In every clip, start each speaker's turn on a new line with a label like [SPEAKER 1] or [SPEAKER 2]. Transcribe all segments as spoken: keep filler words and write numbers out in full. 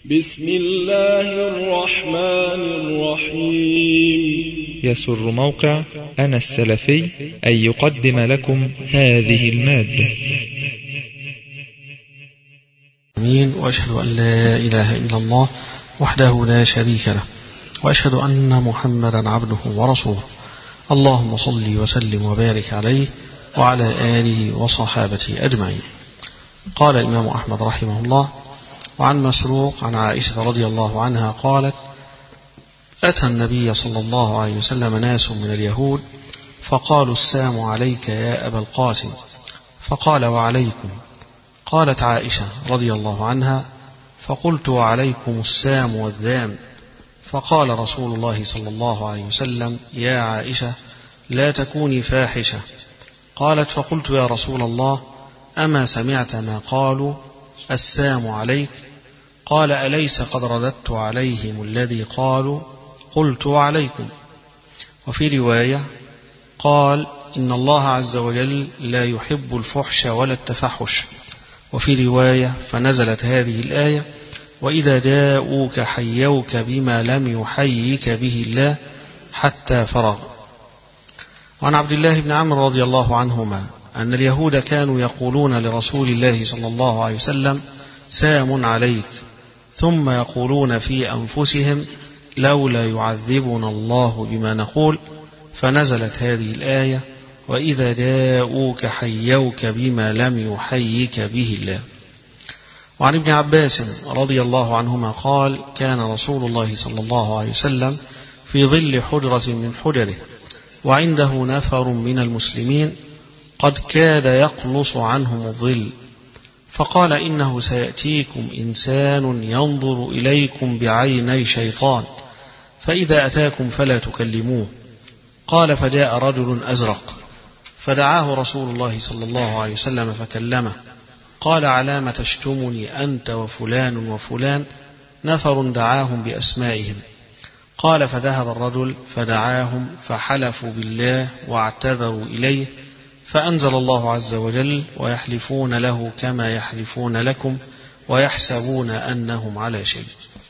[SPEAKER 1] بسم الله الرحمن الرحيم.
[SPEAKER 2] يسر موقع أنا السلفي أن يقدم لكم هذه المادة.
[SPEAKER 3] أمين. وأشهد أن لا إله إلا الله وحده لا شريك له، وأشهد أن محمدا عبده ورسوله. اللهم صل وسلم وبارك عليه وعلى آله وصحابته أجمعين. قال الإمام أحمد رحمه الله: وعن مسروق عن عائشة رضي الله عنها قالت: أتى النبي صلى الله عليه وسلم ناس من اليهود فقالوا: السلام عليك يا أبا القاسم. فقال: وعليكم. قالت عائشة رضي الله عنها: فقلت: وعليكم السام والذام. فقال رسول الله صلى الله عليه وسلم: يا عائشة لا تكوني فاحشة. قالت: فقلت: يا رسول الله أما سمعت ما قالوا السام عليك؟ قال: أليس قد رددت عليهم الذي قالوا؟ قلت: وعليكم. وفي رواية قال: إن الله عز وجل لا يحب الفحش ولا التفحش. وفي رواية فنزلت هذه الآية: وإذا جاءوك حيوك بما لم يحيك به الله حتى فرغ. وعن عبد الله بن عمرو رضي الله عنهما أن اليهود كانوا يقولون لرسول الله صلى الله عليه وسلم: سام عليك، ثم يقولون في أنفسهم: لولا يعذبنا الله بما نقول. فنزلت هذه الآية: وإذا جاءوك حيوك بما لم يحيك به الله. وعن ابن عباس رضي الله عنهما قال: كان رسول الله صلى الله عليه وسلم في ظل حجرة من حجره، وعنده نفر من المسلمين قد كاد يقلص عنهم الظل، فقال: إنه سيأتيكم إنسان ينظر إليكم بعيني شيطان، فإذا أتاكم فلا تكلموه. قال: فجاء رجل أزرق فدعاه رسول الله صلى الله عليه وسلم فكلمه. قال: علام تشتمني أنت وفلان وفلان؟ نفر دعاهم بأسمائهم. قال: فذهب الرجل فدعاهم فحلفوا بالله واعتذروا إليه، فأنزل الله عز وجل: ويحلفون له كما يحلفون لكم ويحسبون أنهم على شيء.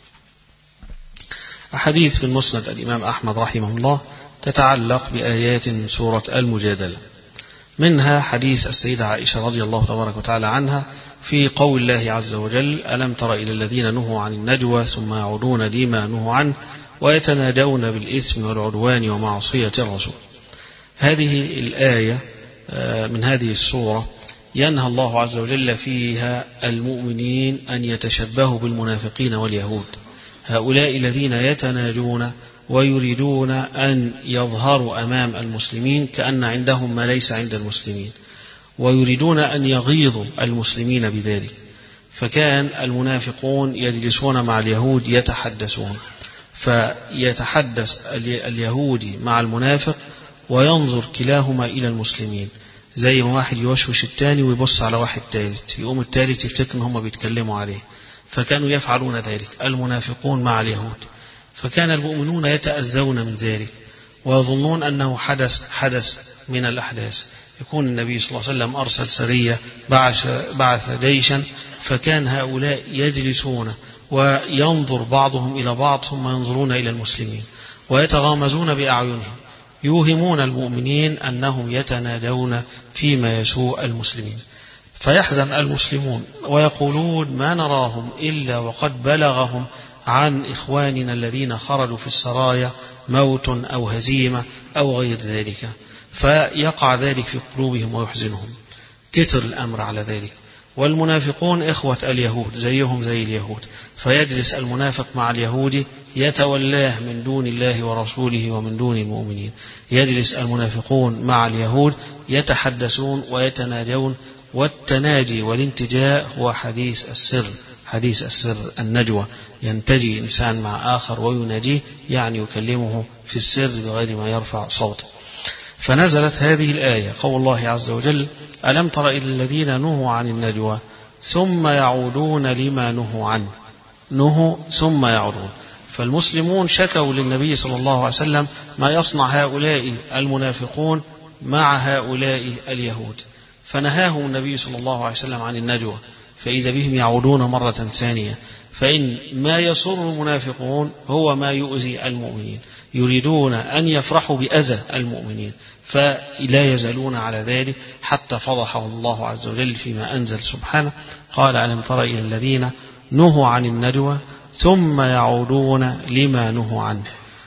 [SPEAKER 3] أحاديث في المسند الإمام أحمد رحمه الله تتعلق بآيات من سورة المجادلة، منها حديث السيدة عائشة رضي الله تبارك وتعالى عنها في قول الله عز وجل: ألم تر إلى الذين نهوا عن النجوى ثم يعودون لما نهوا عنه ويتنادون بالإثم والعدوان ومعصية الرسول. هذه الآية من هذه السورة ينهى الله عز وجل فيها المؤمنين أن يتشبهوا بالمنافقين واليهود، هؤلاء الذين يتناجون ويريدون أن يظهروا أمام المسلمين كأن عندهم ما ليس عند المسلمين، ويريدون أن يغيظوا المسلمين بذلك. فكان المنافقون يجلسون مع اليهود يتحدثون، فيتحدث اليهودي مع المنافق وينظر كلاهما إلى المسلمين، زي ما واحد يوشوش التاني ويبص على واحد ثالث، يقوم الثالث يفتكر ان هم بيتكلموا عليه. فكانوا يفعلون ذلك المنافقون مع اليهود، فكان المؤمنون يتأذون من ذلك ويظنون أنه حدث حدث من الأحداث. يكون النبي صلى الله عليه وسلم أرسل سرية، بعث, بعث جيشا، فكان هؤلاء يجلسون وينظر بعضهم إلى بعض ثم ينظرون إلى المسلمين ويتغامزون بأعينهم، يوهمون المؤمنين أنهم يتنادون فيما يسوء المسلمين. فيحزن المسلمون ويقولون: ما نراهم إلا وقد بلغهم عن إخواننا الذين خرجوا في السرايا موت أو هزيمة أو غير ذلك. فيقع ذلك في قلوبهم ويحزنهم، كتر الأمر على ذلك. والمنافقون إخوة اليهود زيهم زي اليهود، فيجلس المنافق مع اليهودي يتولاه من دون الله ورسوله ومن دون المؤمنين. يجلس المنافقون مع اليهود يتحدثون ويتناجون، والتناجي والانتجاء هو حديث السر، حديث السر النجوى، ينتجي إنسان مع آخر ويناجيه، يعني يكلمه في السر بغير ما يرفع صوته. فنزلت هذه الآية قول الله عز وجل: ألم تر إلى الذين نهوا عن النجوى ثم يعودون لما نهوا عنه. نهوا ثم يعودون. فالمسلمون شكوا للنبي صلى الله عليه وسلم ما يصنع هؤلاء المنافقون مع هؤلاء اليهود، فنهاهم النبي صلى الله عليه وسلم عن النجوى، فإذا بهم يعودون مرة ثانية فإن ما يسر المنافقون هو ما يؤذي المؤمنين، يريدون أن يفرحوا بأذى المؤمنين، فلا يزالون على ذلك حتى فضحه الله عز وجل فيما أنزل سبحانه. قال: ألم تر إلى الذين نهوا عن النجوى ثم يعودون لما نهوا عنه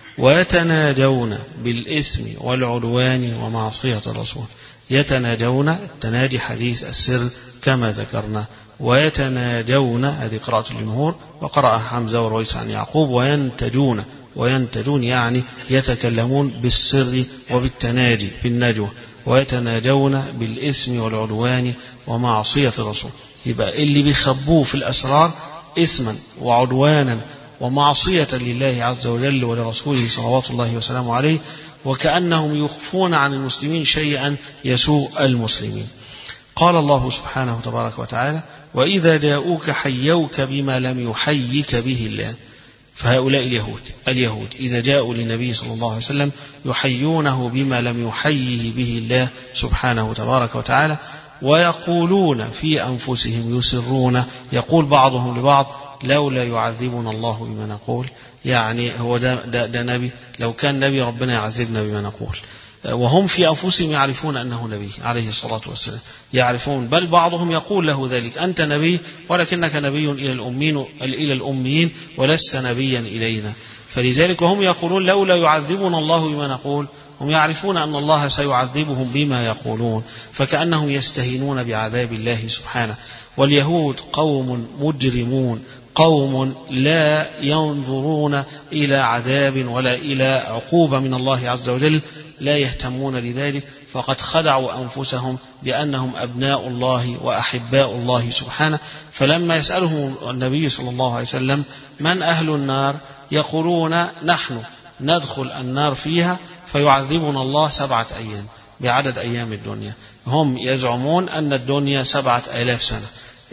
[SPEAKER 3] ويتناجون بالإثم والعدوان ومعصية الرسول. يتناجون، التناجي حديث السر كما ذكرنا، ويتناجون هذه قراءة الجمهور، وقرأ حمزة ورويس عن يعقوب. وينتجون، وينتجون يعني يتكلمون بالسر وبالتناجي بالنجوى. ويتناجون بالإثم والعدوان ومعصية الرسول. يبقى اللي بيخبوه في الأسرار إثما وعدوانا ومعصية لله عز وجل ولرسوله صلوات الله وسلامه عليه، وكأنهم يخفون عن المسلمين شيئا يسوء المسلمين. قال الله سبحانه تبارك وتعالى: وإذا جاءوك حيوك بما لم يحيك به الله. فهؤلاء اليهود اليهود إذا جاءوا للنبي صلى الله عليه وسلم يحيونه بما لم يحيه به الله سبحانه تبارك وتعالى، ويقولون في أنفسهم، يسرون، يقول بعضهم لبعض: لولا يعذبنا الله بما نقول. يعني هو ده, ده, ده نبي؟ لو كان نبي ربنا يعذبنا بما نقول. وهم في أنفسهم يعرفون أنه نبي عليه الصلاة والسلام، يعرفون، بل بعضهم يقول له ذلك: أنت نبي ولكنك نبي إلى الأمين إلى الأميين ولست نبيا إلينا. فلذلك هم يقولون: لولا يعذبنا الله بما نقول. هم يعرفون أن الله سيعذبهم بما يقولون، فكأنهم يستهينون بعذاب الله سبحانه. واليهود قوم مجرمون، قوم لا ينظرون إلى عذاب ولا إلى عقوبة من الله عز وجل، لا يهتمون لذلك، فقد خدعوا أنفسهم بأنهم أبناء الله وأحباء الله سبحانه. فلما يسألهم النبي صلى الله عليه وسلم: من أهل النار؟ يقولون: نحن ندخل النار فيها فيعذبنا الله سبعة أيام بعدد أيام الدنيا. هم يزعمون أن الدنيا سبعة آلاف سنة،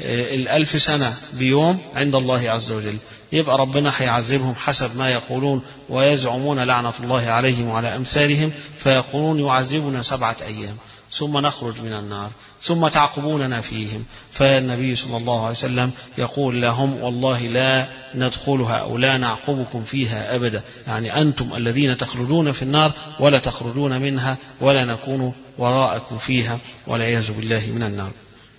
[SPEAKER 3] الألف سنة بيوم عند الله عز وجل، يبقى ربنا هيعذبهم حسب ما يقولون، ويزعمون لعنة الله عليهم وعلى أمثالهم، فيقولون: يعذبنا سبعة أيام ثم نخرج من النار ثم تعقبوننا فيهم. فالنبي صلى الله عليه وسلم يقول لهم: والله لا ندخلها أو لا نعقبكم فيها أبدا، يعني أنتم الذين تخرجون في النار ولا تخرجون منها ولا نكون وراءكم فيها، والعياذ بالله من النار.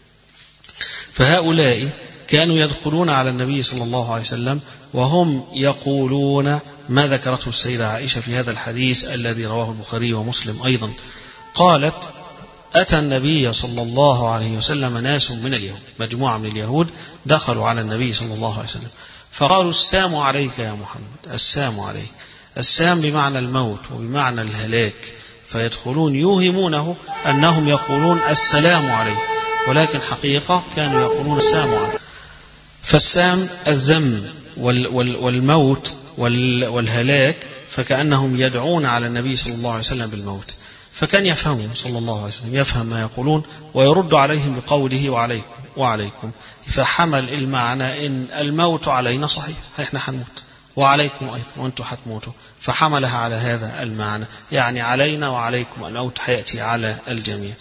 [SPEAKER 3] فهؤلاء كانوا يدخلون على النبي صلى الله عليه وسلم وهم يقولون ما ذكرته السيدة عائشة في هذا الحديث الذي رواه البخاري ومسلم أيضا. قالت: أتى النبي صلى الله عليه وسلم ناس من اليهود، مجموعة من اليهود دخلوا على النبي صلى الله عليه وسلم فقالوا: السام عليك يا محمد، السام عليك. السام بمعنى الموت وبمعنى الهلاك، فيدخلون يوهمونه أنهم يقولون السلام عليك، ولكن حقيقة كانوا يقولون السام عليك. فالسام الذم والموت والهلاك، فكأنهم يدعون على النبي صلى الله عليه وسلم بالموت. فكان يفهمه صلى الله عليه وسلم، يفهم ما يقولون ويرد عليهم بقوله: وعليكم وعليكم. فحمل المعنى إن الموت علينا صحيح، إحنا حنموت، وعليكم أيضا وأنتم حتموتوا، فحملها على هذا المعنى، يعني علينا وعليكم الموت حيأتي على الجميع.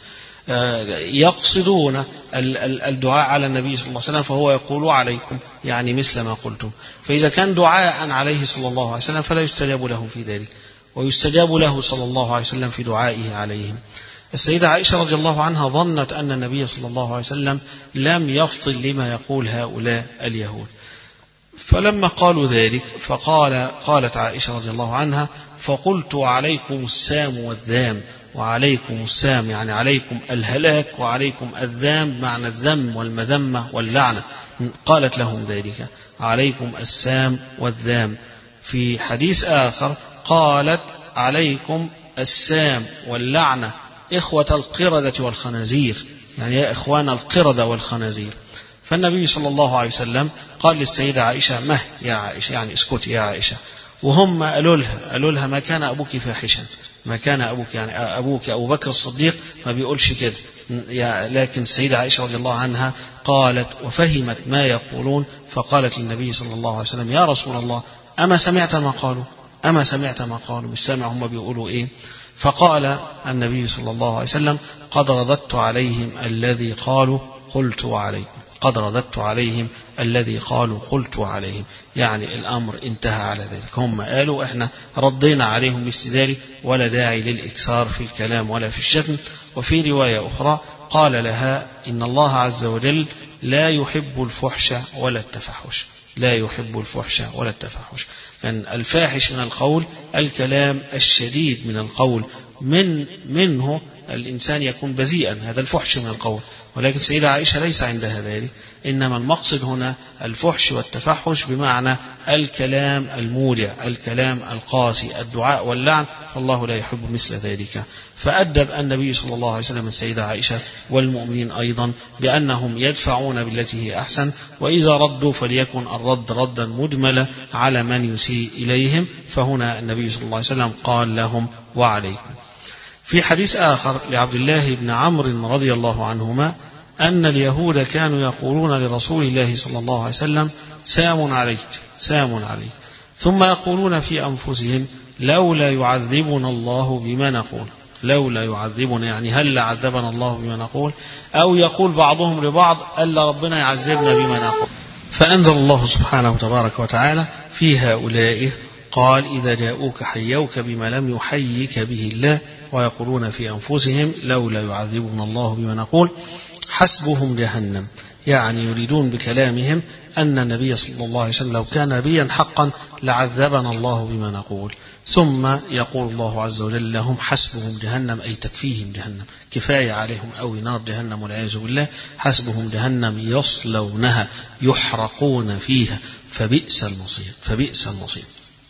[SPEAKER 3] يقصدون الدعاء على النبي صلى الله عليه وسلم، فهو يقول عليكم، يعني مثل ما قلتم. فإذا كان دعاء عليه صلى الله عليه وسلم فلا يستجاب له في ذلك، ويستجاب له صلى الله عليه وسلم في دعائه عليهم. السيدة عائشة رضي الله عنها ظنت أن النبي صلى الله عليه وسلم لم يفطن لما يقول هؤلاء اليهود، فلما قالوا ذلك فقال قالت عائشة رضي الله عنها: فقلت: عليكم السام والذام. وعليكم السام يعني عليكم الهلاك، وعليكم الذام بمعنى الذم والمذمة واللعنة. قالت لهم ذلك: عليكم السام والذام. في حديث آخر قالت: عليكم السام واللعنة إخوة القردة والخنازير، يعني يا إخوان القردة والخنازير. فالنبي صلى الله عليه وسلم قال للسيدة عائشة: مه يا عائشة، يعني اسكتي يا عائشة. وهم قالوا لها قالوا لها ما كان أبوك فاحشا، ما كان أبوك، يعني أبوك أبو بكر الصديق ما بيقولش كده. لكن السيدة عائشة رضي الله عنها قالت وفهمت ما يقولون، فقالت للنبي صلى الله عليه وسلم: يا رسول الله، أما سمعت ما قالوا؟ أما سمعت ما قالوا؟ مش سامع هم بيقولوا إيه؟ فقال النبي صلى الله عليه وسلم: قد رددت عليهم الذي قالوا، قلت وعليكم. قد رددت عليهم الذي قالوا قلت عليهم، يعني الأمر انتهى على ذلك. هم قالوا احنا ردينا عليهم مثل ذلك، ولا داعي للإكثار في الكلام ولا في الشتم. وفي رواية أخرى قال لها إن الله عز وجل لا يحب الفحش ولا التفحش، لا يحب الفحش ولا التفحش. كان الفاحش من القول الكلام الشديد من القول، من منه الإنسان يكون بذيئا، هذا الفحش من القول. ولكن سيدة عائشة ليس عندها ذلك، إنما المقصد هنا الفحش والتفحش بمعنى الكلام الموجع، الكلام القاسي، الدعاء واللعن، فالله لا يحب مثل ذلك. فأدب النبي صلى الله عليه وسلم السيدة عائشة والمؤمنين أيضا بأنهم يدفعون بالتي هي أحسن، وإذا ردوا فليكن الرد ردا مجملا على من يسيء إليهم. فهنا النبي صلى الله عليه وسلم قال لهم وعليكم. في حديث آخر لعبد الله بن عمرو رضي الله عنهما أن اليهود كانوا يقولون لرسول الله صلى الله عليه وسلم سام عليك سام عليك، ثم يقولون في أنفسهم لولا يعذبنا الله بما نقول، لولا يعذبنا يعني هل عذبنا الله بما نقول، أو يقول بعضهم لبعض ألا ربنا يعذبنا بما نقول. فأنزل الله سبحانه تبارك وتعالى في هؤلاء قال إذا جاءوك حيوك بما لم يحيك به الله ويقولون في أنفسهم لولا يعذبنا الله بما نقول حسبهم جهنم، يعني يريدون بكلامهم أن النبي صلى الله عليه وسلم لو كان نبيا حقا لعذبنا الله بما نقول. ثم يقول الله عز وجل لهم حسبهم جهنم، أي تكفيهم جهنم، كفاية عليهم أو نار جهنم والعياذ بالله. حسبهم جهنم يصلونها يحرقون فيها فبئس المصير، فبئس المصير.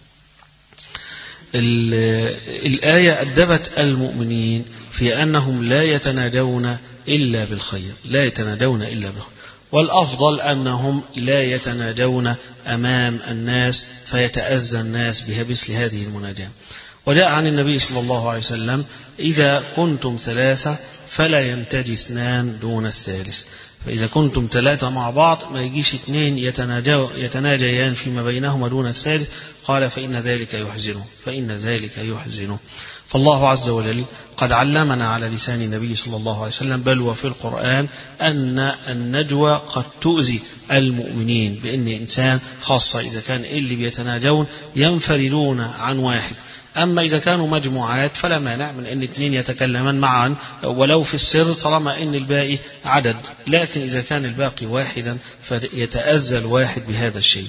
[SPEAKER 3] الآية أدبت المؤمنين في أنهم لا يتناجون إلا بالخير، لا يتناجون إلا بالخير، والأفضل أنهم لا يتناجون أمام الناس فيتأذى الناس بها مثل هذه المناجاة. وجاء عن النبي صلى الله عليه وسلم إذا كنتم ثلاثة فلا ينتجي اثنان دون الثالث، فإذا كنتم ثلاثة مع بعض ما يجيش اثنين يتناجيان فيما بينهما دون الثالث. قال فإن ذلك يحزنه، فإن ذلك يحزنه. فالله عز وجل قد علمنا على لسان النبي صلى الله عليه وسلم بل وفي القرآن أن النجوى قد تؤذي المؤمنين، بأن إنسان خاصة إذا كان اللي بيتناجون ينفردون عن واحد. أما إذا كانوا مجموعات فلا مانع من أن اثنين يتكلمان معا ولو في السر طالما أن الباقي عدد، لكن إذا كان الباقي واحدا فيتأذى الواحد بهذا الشيء.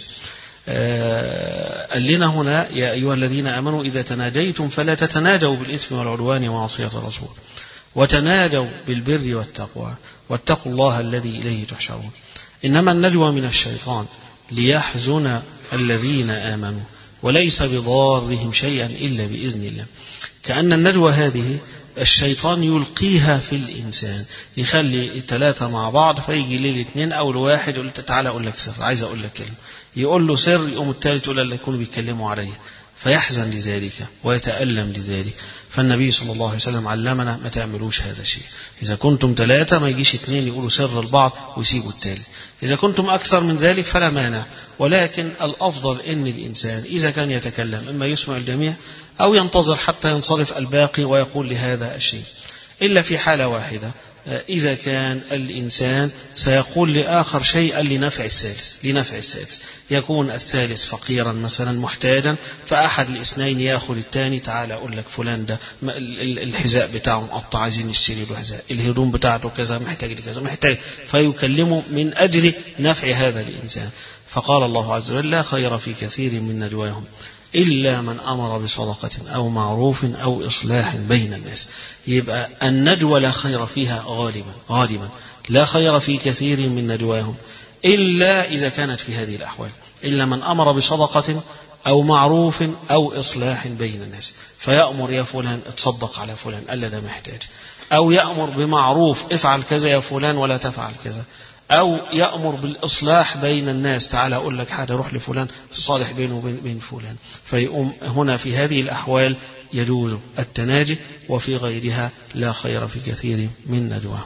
[SPEAKER 3] قال لنا هنا يا أيها الذين آمنوا إذا تناجيتم فلا تتناجوا بالإثم والعدوان ومعصية الرسول وتناجوا بالبر والتقوى واتقوا الله الذي إليه تحشرون. إنما النجوى من الشيطان ليحزن الذين آمنوا وليس بضارهم شيئا إلا بإذن الله. كأن النجوى هذه الشيطان يلقيها في الإنسان، يخلي الثلاثة مع بعض فيجي ليه اثنين أو الواحد يقول تعالى أقول لك سر، عايز أقول لك كلمة، يقول له سر، يقوم الثالث يقول له يكونوا بيتكلموا عليه، فيحزن لذلك ويتألم لذلك. فالنبي صلى الله عليه وسلم علمنا ما تعملوش هذا الشيء. إذا كنتم ثلاثة ما يجيش اثنين يقولوا سر البعض ويسيبوا الثالث. إذا كنتم أكثر من ذلك فلا مانع، ولكن الأفضل أن الإنسان إذا كان يتكلم إما يسمع الجميع أو ينتظر حتى ينصرف الباقي ويقول لهذا الشيء، إلا في حالة واحدة، إذا كان الإنسان سيقول لآخر شيئا لنفع الثالث، لنفع الثالث يكون الثالث فقيرا مثلا محتاجا، فأحد الاثنين يأخذ الثاني تعالى أقول لك فلان ده الحذاء بتاعه مقطع عايزين نشتري له حذاء، الهدوم بتاعته كذا محتاج لكذا محتاج، فيكلمه من أجل نفع هذا الإنسان. فقال الله عز وجل لا خير في كثير من نجواهم إلا من أمر بصدقة أو معروف أو إصلاح بين الناس. يبقى النجوى لا خير فيها غالبا غالبا لا خير في كثير من نجواهم إلا إذا كانت في هذه الأحوال، إلا من أمر بصدقة أو معروف أو إصلاح بين الناس، فيأمر يا فلان اتصدق على فلان ألا ده محتاج، أو يأمر بمعروف افعل كذا يا فلان ولا تفعل كذا، أو يأمر بالإصلاح بين الناس تعالى أقول لك حاجة روح لفلان تصالح بينه وبين فلان. فيقوم هنا في هذه الأحوال يجوز التناجي، وفي غيرها لا خير في كثير من نجواه.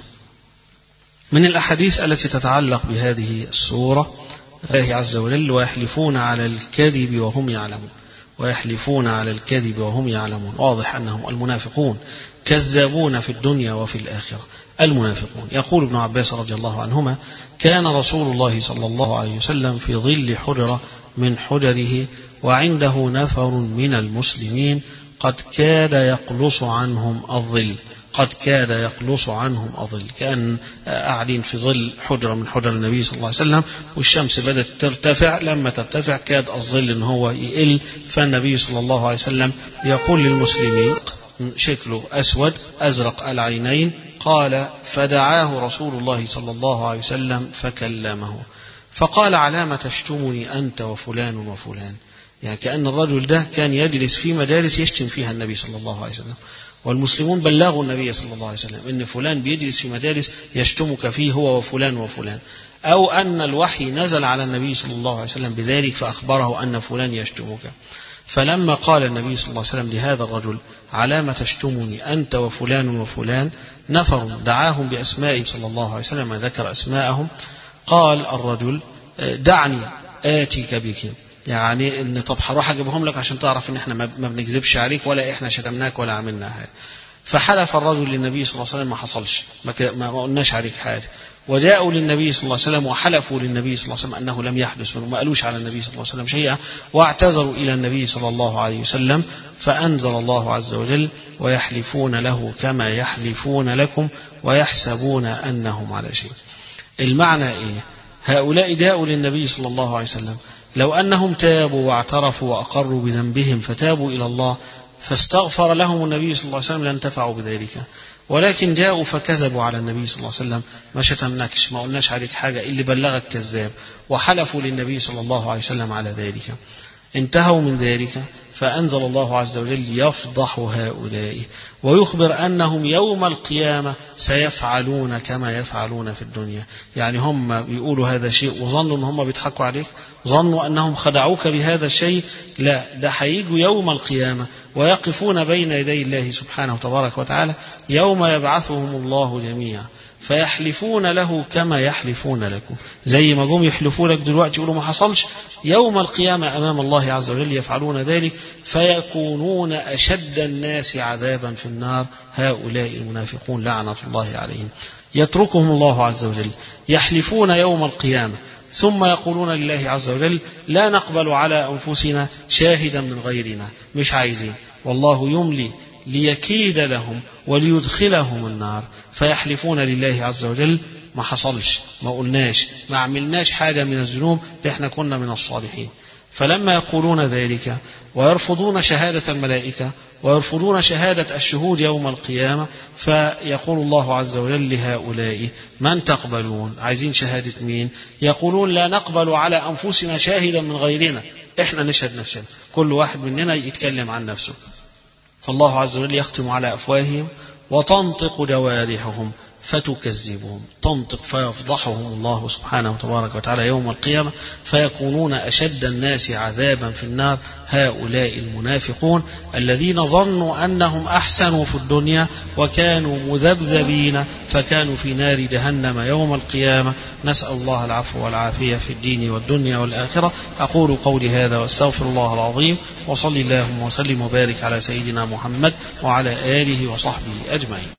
[SPEAKER 3] من الأحاديث التي تتعلق بهذه السورة الله عز وجل ويحلفون على الكذب وهم يعلمون، ويحلفون على الكذب وهم يعلمون. واضح أنهم المنافقون كذابون في الدنيا وفي الآخرة المنافقون. يقول ابن عباس رضي الله عنهما: كان رسول الله صلى الله عليه وسلم في ظل حجرة من حجره وعنده نفر من المسلمين قد كاد يقلص عنهم الظل. قد كاد يقلص عنهم الظل، كان قاعدين في ظل حجرة من حجر النبي صلى الله عليه وسلم والشمس بدأت ترتفع، لما ترتفع كاد الظل ان هو يقل، فالنبي صلى الله عليه وسلم يقول للمسلمين شكله أسود أزرق العينين، قال: فدعاه رسول الله صلى الله عليه وسلم فكلمه فقال: علام تشتمني أنت وفلان وفلان. يعني كأن الرجل ده كان يجلس في مجالس يشتم فيها النبي صلى الله عليه وسلم، والمسلمون بلغوا النبي صلى الله عليه وسلم إن فلان بيجلس في مجالس يشتمك فيه هو وفلان وفلان، أو أن الوحي نزل على النبي صلى الله عليه وسلم بذلك فأخبره أن فلان يشتمك. فلما قال النبي صلى الله عليه وسلم لهذا الرجل: علام تشتمني أنت وفلان وفلان، نفر دعاهم بأسمائهم صلى الله عليه وسلم، ذكر أسماءهم. قال الرجل: دعني آتيك بك، يعني ان طب هروح اجيبهم لك عشان تعرف ان احنا ما بنكذبش عليك ولا احنا شتمناك ولا عملنا حاجه. فحلف الرجل للنبي صلى الله عليه وسلم: ما حصلش، ما قلناش عليك حاجه. وجاءوا للنبي صلى الله عليه وسلم وحلفوا للنبي صلى الله عليه وسلم انه لم يحدث منه، ما قالوش على النبي صلى الله عليه وسلم شيئا، واعتذروا الى النبي صلى الله عليه وسلم، فانزل الله عز وجل: ويحلفون له كما يحلفون لكم ويحسبون انهم على شيء. المعنى ايه؟ هؤلاء جاءوا للنبي صلى الله عليه وسلم، لو أنهم تابوا واعترفوا وأقروا بذنبهم فتابوا إلى الله فاستغفر لهم النبي صلى الله عليه وسلم لانتفعوا بذلك، ولكن جاءوا فكذبوا على النبي صلى الله عليه وسلم: ما شتمناكش، ما قلناش عليك حاجة، اللي بلغك كذاب، وحلفوا للنبي صلى الله عليه وسلم على ذلك. انتهوا من ذلك فأنزل الله عز وجل يفضح هؤلاء ويخبر أنهم يوم القيامة سيفعلون كما يفعلون في الدنيا. يعني هم بيقولوا هذا شيء وظنوا أن هم بيضحكوا عليك، ظنوا أنهم خدعوك بهذا الشيء، لا، ده هيجوا يوم القيامة ويقفون بين يدي الله سبحانه وتبارك وتعالى يوم يبعثهم الله جميعا فيحلفون له كما يحلفون لكم. زي ما جم يحلفوا لك دلوقتي يقولوا ما حصلش، يوم القيامة أمام الله عز وجل يفعلون ذلك فيكونون أشد الناس عذابا في النار هؤلاء المنافقون لعنة الله عليهم. يتركهم الله عز وجل يحلفون يوم القيامة ثم يقولون لله عز وجل: لا نقبل على أنفسنا شاهدا من غيرنا، مش عايزين، والله يملي ليكيد لهم وليدخلهم النار. فيحلفون لله عز وجل: ما حصلش، ما قلناش، ما عملناش حاجة من الذنوب، احنا كنا من الصالحين. فلما يقولون ذلك ويرفضون شهادة الملائكة ويرفضون شهادة الشهود يوم القيامة، فيقول الله عز وجل لهؤلاء: من تقبلون؟ عايزين شهادة مين؟ يقولون: لا نقبل على أنفسنا شاهدا من غيرنا، احنا نشهد نفسنا، كل واحد مننا يتكلم عن نفسه. فالله عز وجل يختم على أفواههم وتنطق جوارحهم فتكذبهم، تنطق فيفضحهم الله سبحانه وتبارك وتعالى يوم القيامة فيكونون أشد الناس عذابا في النار هؤلاء المنافقون الذين ظنوا أنهم أحسنوا في الدنيا وكانوا مذبذبين فكانوا في نار جهنم يوم القيامة. نسأل الله العفو والعافية في الدين والدنيا والآخرة. أقول قولي هذا واستغفر الله العظيم، وصلي اللهم وسلم وبارك على سيدنا محمد وعلى آله وصحبه أجمعين.